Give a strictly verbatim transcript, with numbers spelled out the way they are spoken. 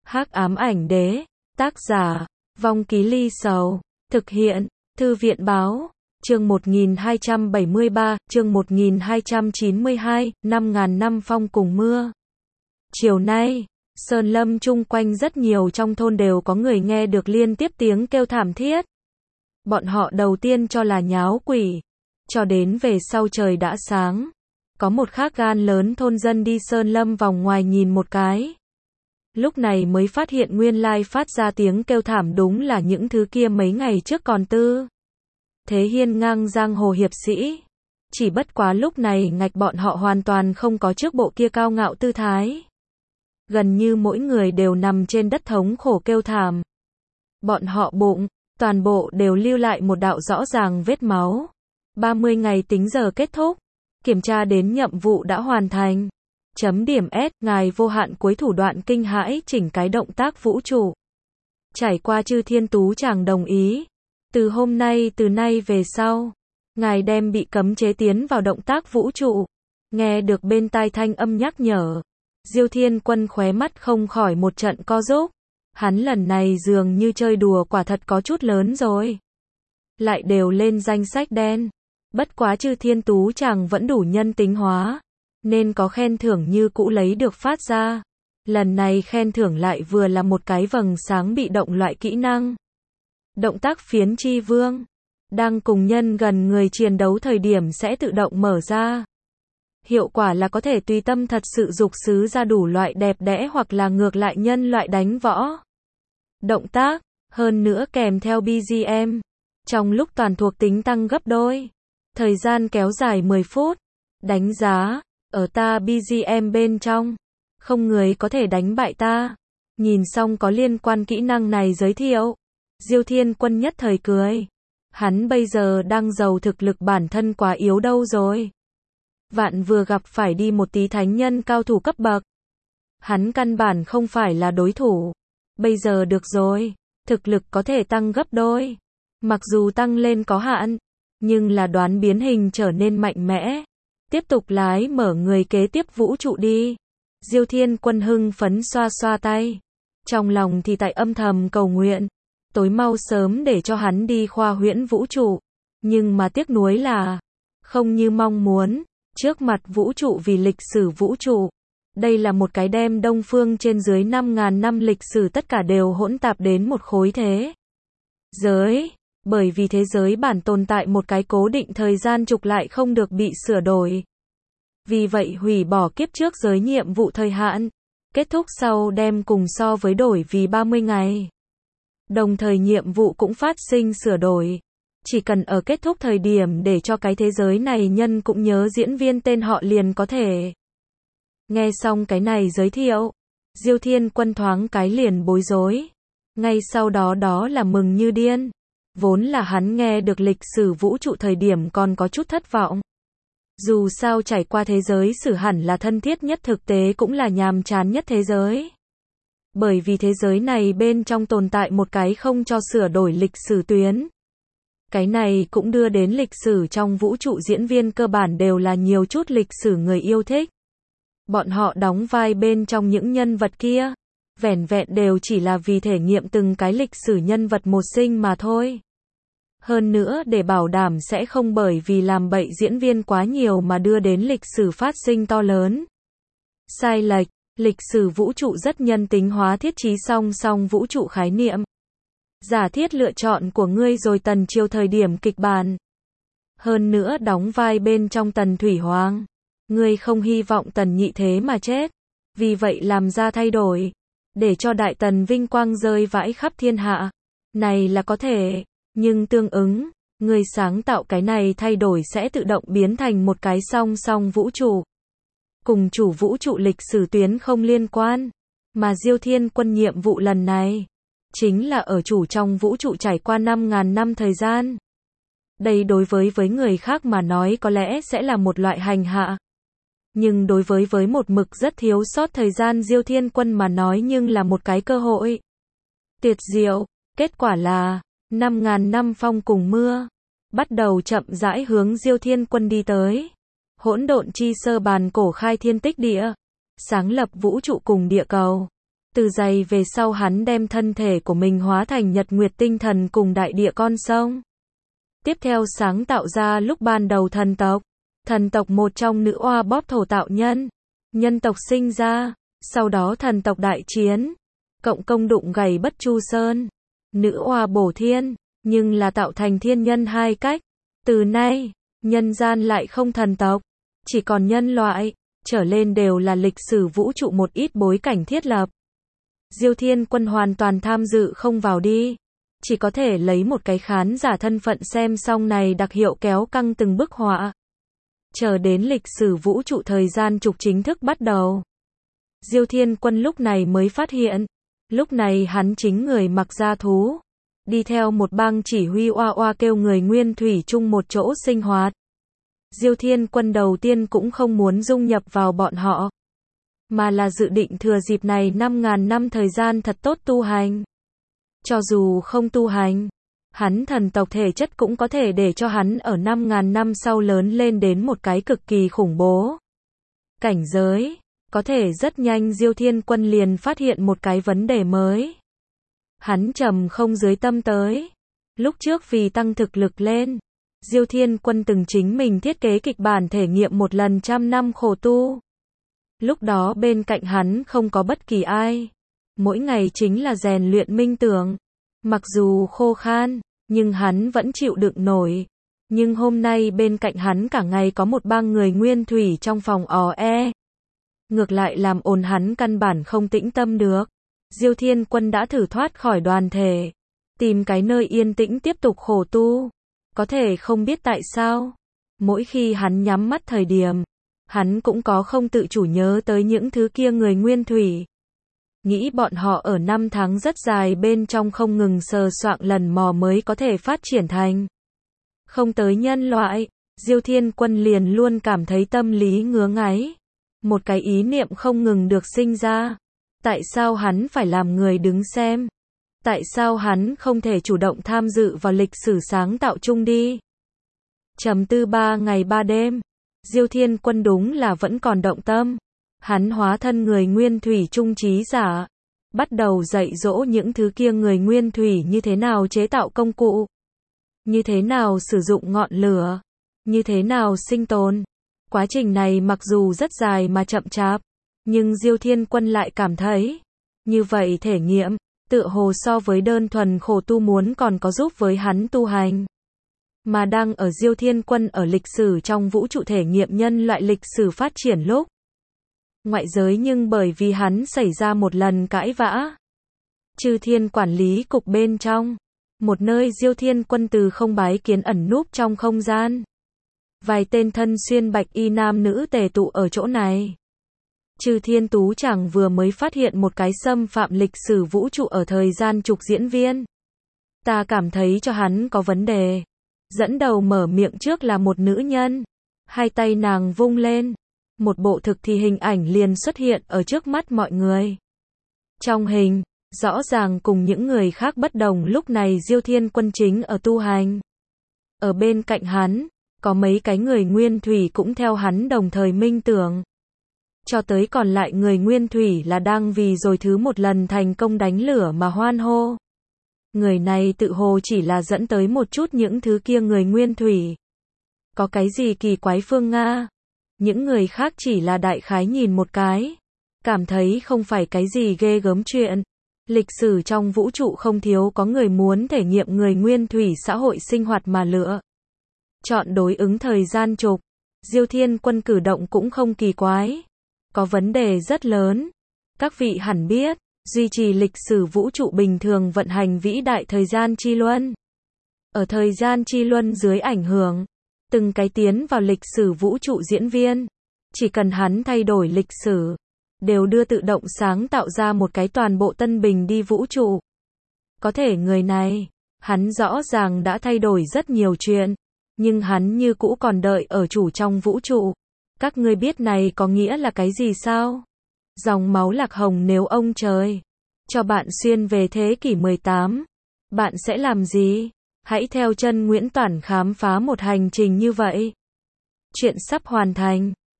Hắc ám ảnh đế, tác giả, Vong Ký Ly Sầu, thực hiện, Thư viện báo, chương một nghìn hai trăm bảy mươi ba, chương một nghìn hai trăm chín mươi hai, năm ngàn năm phong cùng mưa. Chiều nay, sơn lâm chung quanh rất nhiều trong thôn đều có người nghe được liên tiếp tiếng kêu thảm thiết. Bọn họ đầu tiên cho là nháo quỷ, cho đến về sau trời đã sáng. Có một khác gan lớn thôn dân đi sơn lâm vòng ngoài nhìn một cái. Lúc này mới phát hiện nguyên lai phát ra tiếng kêu thảm đúng là những thứ kia mấy ngày trước còn tư thế hiên ngang giang hồ hiệp sĩ. Chỉ bất quá lúc này ngạch bọn họ hoàn toàn không có trước bộ kia cao ngạo tư thái. Gần như mỗi người đều nằm trên đất thống khổ kêu thảm. Bọn họ bụng, toàn bộ đều lưu lại một đạo rõ ràng vết máu. ba mươi ngày tính giờ kết thúc. Kiểm tra đến nhiệm vụ đã hoàn thành. Chấm điểm S, ngài vô hạn cuối thủ đoạn kinh hãi chỉnh cái động tác vũ trụ. Trải qua chư thiên tú chàng đồng ý. Từ hôm nay từ nay về sau, ngài đem bị cấm chế tiến vào động tác vũ trụ. Nghe được bên tai thanh âm nhắc nhở. Diêu Thiên Quân khóe mắt không khỏi một trận co rúm. Hắn lần này dường như chơi đùa quả thật có chút lớn rồi. Lại đều lên danh sách đen. Bất quá chư thiên tú chàng vẫn đủ nhân tính hóa. Nên có khen thưởng như cũ lấy được phát ra. Lần này khen thưởng lại vừa là một cái vầng sáng bị động loại kỹ năng. Động tác phiến chi vương. Đang cùng nhân gần người chiến đấu thời điểm sẽ tự động mở ra. Hiệu quả là có thể tùy tâm thật sự dục xứ ra đủ loại đẹp đẽ hoặc là ngược lại nhân loại đánh võ. Động tác, hơn nữa kèm theo bê giê em. Trong lúc toàn thuộc tính tăng gấp đôi. Thời gian kéo dài mười phút. Đánh giá, ở ta bê giê em bên trong. Không người có thể đánh bại ta. Nhìn xong có liên quan kỹ năng này giới thiệu. Diêu Thiên Quân nhất thời cười. Hắn bây giờ đang giàu thực lực bản thân quá yếu đâu rồi. Vạn vừa gặp phải đi một tí thánh nhân cao thủ cấp bậc. Hắn căn bản không phải là đối thủ. Bây giờ được rồi. Thực lực có thể tăng gấp đôi. Mặc dù tăng lên có hạn. Nhưng là đoán biến hình trở nên mạnh mẽ. Tiếp tục lái mở người kế tiếp vũ trụ đi. Diêu Thiên Quân hưng phấn xoa xoa tay. Trong lòng thì tại âm thầm cầu nguyện. Tối mau sớm để cho hắn đi khoa huyễn vũ trụ. Nhưng mà tiếc nuối là. Không như mong muốn. Trước mặt vũ trụ vì lịch sử vũ trụ. Đây là một cái đem Đông Phương trên dưới năm ngàn năm lịch sử tất cả đều hỗn tạp đến một khối thế giới. Bởi vì thế giới bản tồn tại một cái cố định thời gian trục lại không được bị sửa đổi. Vì vậy hủy bỏ kiếp trước giới nhiệm vụ thời hạn. Kết thúc sau đem cùng so với đổi vì ba mươi ngày. Đồng thời nhiệm vụ cũng phát sinh sửa đổi. Chỉ cần ở kết thúc thời điểm để cho cái thế giới này nhân cũng nhớ diễn viên tên họ liền có thể. Nghe xong cái này giới thiệu. Diêu Thiên Quân thoáng cái liền bối rối. Ngay sau đó đó là mừng như điên. Vốn là hắn nghe được lịch sử vũ trụ thời điểm còn có chút thất vọng. Dù sao trải qua thế giới sử hẳn là thân thiết nhất thực tế cũng là nhàm chán nhất thế giới. Bởi vì thế giới này bên trong tồn tại một cái không cho sửa đổi lịch sử tuyến. Cái này cũng đưa đến lịch sử trong vũ trụ diễn viên cơ bản đều là nhiều chút lịch sử người yêu thích. Bọn họ đóng vai bên trong những nhân vật kia. Vẻn vẹn đều chỉ là vì thể nghiệm từng cái lịch sử nhân vật một sinh mà thôi. Hơn nữa để bảo đảm sẽ không bởi vì làm bậy diễn viên quá nhiều mà đưa đến lịch sử phát sinh to lớn. Sai lệch, lịch sử vũ trụ rất nhân tính hóa thiết trí song song vũ trụ khái niệm. Giả thiết lựa chọn của ngươi rồi tần chiêu thời điểm kịch bản. Hơn nữa đóng vai bên trong tần thủy hoàng. Ngươi không hy vọng tần nhị thế mà chết. Vì vậy làm ra thay đổi. Để cho đại tần vinh quang rơi vãi khắp thiên hạ. Này là có thể. Nhưng tương ứng, người sáng tạo cái này thay đổi sẽ tự động biến thành một cái song song vũ trụ. Cùng chủ vũ trụ lịch sử tuyến không liên quan. Mà Diêu Thiên Quân nhiệm vụ lần này, chính là ở chủ trong vũ trụ trải qua năm ngàn năm thời gian. Đây đối với với người khác mà nói có lẽ sẽ là một loại hành hạ. Nhưng đối với với một mực rất thiếu sót thời gian Diêu Thiên Quân mà nói nhưng là một cái cơ hội. Tuyệt diệu, kết quả là năm ngàn năm phong cùng mưa, bắt đầu chậm rãi hướng Diêu Thiên Quân đi tới. Hỗn độn chi sơ bàn cổ khai thiên tích địa, sáng lập vũ trụ cùng địa cầu. Từ giây về sau hắn đem thân thể của mình hóa thành nhật nguyệt tinh thần cùng đại địa con sông. Tiếp theo sáng tạo ra lúc ban đầu thần tộc. Thần tộc một trong nữ oa bóp thổ tạo nhân. Nhân tộc sinh ra. Sau đó thần tộc đại chiến. Cộng công đụng gầy bất chu sơn. Nữ oa bổ thiên. Nhưng là tạo thành thiên nhân hai cách. Từ nay, nhân gian lại không thần tộc. Chỉ còn nhân loại. Trở lên đều là lịch sử vũ trụ một ít bối cảnh thiết lập. Diêu Thiên Quân hoàn toàn tham dự không vào đi. Chỉ có thể lấy một cái khán giả thân phận xem xong này đặc hiệu kéo căng từng bức họa. Chờ đến lịch sử vũ trụ thời gian trục chính thức bắt đầu. Diêu Thiên Quân lúc này mới phát hiện. Lúc này hắn chính người mặc da thú. Đi theo một bang chỉ huy oa oa kêu người nguyên thủy chung một chỗ sinh hoạt. Diêu Thiên Quân đầu tiên cũng không muốn dung nhập vào bọn họ. Mà là dự định thừa dịp này năm ngàn năm thời gian thật tốt tu hành. Cho dù không tu hành, hắn thần tộc thể chất cũng có thể để cho hắn ở năm ngàn năm sau lớn lên đến một cái cực kỳ khủng bố. Cảnh giới, có thể rất nhanh Diêu Thiên Quân liền phát hiện một cái vấn đề mới. Hắn trầm không dưới tâm tới. Lúc trước vì tăng thực lực lên, Diêu Thiên Quân từng chính mình thiết kế kịch bản thể nghiệm một lần trăm năm khổ tu. Lúc đó bên cạnh hắn không có bất kỳ ai. Mỗi ngày chính là rèn luyện minh tưởng. Mặc dù khô khan, nhưng hắn vẫn chịu đựng nổi. Nhưng hôm nay bên cạnh hắn cả ngày có một bang người nguyên thủy trong phòng ò e. Ngược lại làm ồn hắn căn bản không tĩnh tâm được. Diêu Thiên Quân đã thử thoát khỏi đoàn thể. Tìm cái nơi yên tĩnh tiếp tục khổ tu. Có thể không biết tại sao. Mỗi khi hắn nhắm mắt thời điểm, hắn cũng có không tự chủ nhớ tới những thứ kia người nguyên thủy. Nghĩ bọn họ ở năm tháng rất dài bên trong không ngừng sờ soạng lần mò mới có thể phát triển thành. Không tới nhân loại, Diêu Thiên Quân liền luôn cảm thấy tâm lý ngứa ngáy. Một cái ý niệm không ngừng được sinh ra. Tại sao hắn phải làm người đứng xem? Tại sao hắn không thể chủ động tham dự vào lịch sử sáng tạo chung đi? Trầm tư ba ngày ba đêm, Diêu Thiên Quân đúng là vẫn còn động tâm. Hắn hóa thân người nguyên thủy trung trí giả, bắt đầu dạy dỗ những thứ kia người nguyên thủy như thế nào chế tạo công cụ, như thế nào sử dụng ngọn lửa, như thế nào sinh tồn. Quá trình này mặc dù rất dài mà chậm chạp, nhưng Diêu Thiên Quân lại cảm thấy, như vậy thể nghiệm, tựa hồ so với đơn thuần khổ tu muốn còn có giúp với hắn tu hành. Mà đang ở Diêu Thiên Quân ở lịch sử trong vũ trụ thể nghiệm nhân loại lịch sử phát triển lúc. Ngoại giới nhưng bởi vì hắn xảy ra một lần cãi vã. Chư Thiên quản lý cục bên trong. Một nơi Diêu Thiên Quân từ không bái kiến ẩn núp trong không gian. Vài tên thân xuyên bạch y nam nữ tề tụ ở chỗ này. Chư Thiên Tú chẳng vừa mới phát hiện một cái xâm phạm lịch sử vũ trụ ở thời gian trục diễn viên. Ta cảm thấy cho hắn có vấn đề. Dẫn đầu mở miệng trước là một nữ nhân. Hai tay nàng vung lên. Một bộ thực thì hình ảnh liền xuất hiện ở trước mắt mọi người. Trong hình, rõ ràng cùng những người khác bất đồng lúc này Diêu Thiên Quân chính ở tu hành. Ở bên cạnh hắn, có mấy cái người nguyên thủy cũng theo hắn đồng thời minh tưởng. Cho tới còn lại người nguyên thủy là đang vì rồi thứ một lần thành công đánh lửa mà hoan hô. Người này tự hồ chỉ là dẫn tới một chút những thứ kia người nguyên thủy. Có cái gì kỳ quái Phương Nga? Những người khác chỉ là đại khái nhìn một cái. Cảm thấy không phải cái gì ghê gớm chuyện. Lịch sử trong vũ trụ không thiếu có người muốn thể nghiệm người nguyên thủy xã hội sinh hoạt mà lựa. Chọn đối ứng thời gian trục. Diêu Thiên Quân cử động cũng không kỳ quái. Có vấn đề rất lớn. Các vị hẳn biết, duy trì lịch sử vũ trụ bình thường vận hành vĩ đại thời gian chi luân. Ở thời gian chi luân dưới ảnh hưởng, từng cái tiến vào lịch sử vũ trụ diễn viên, chỉ cần hắn thay đổi lịch sử, đều đưa tự động sáng tạo ra một cái toàn bộ tân bình đi vũ trụ. Có thể người này, hắn rõ ràng đã thay đổi rất nhiều chuyện, nhưng hắn như cũ còn đợi ở chủ trong vũ trụ. Các ngươi biết này có nghĩa là cái gì sao? Dòng máu lạc hồng nếu ông trời cho bạn xuyên về thế kỷ mười tám, bạn sẽ làm gì? Hãy theo chân Nguyễn Toản khám phá một hành trình như vậy. Chuyện sắp hoàn thành.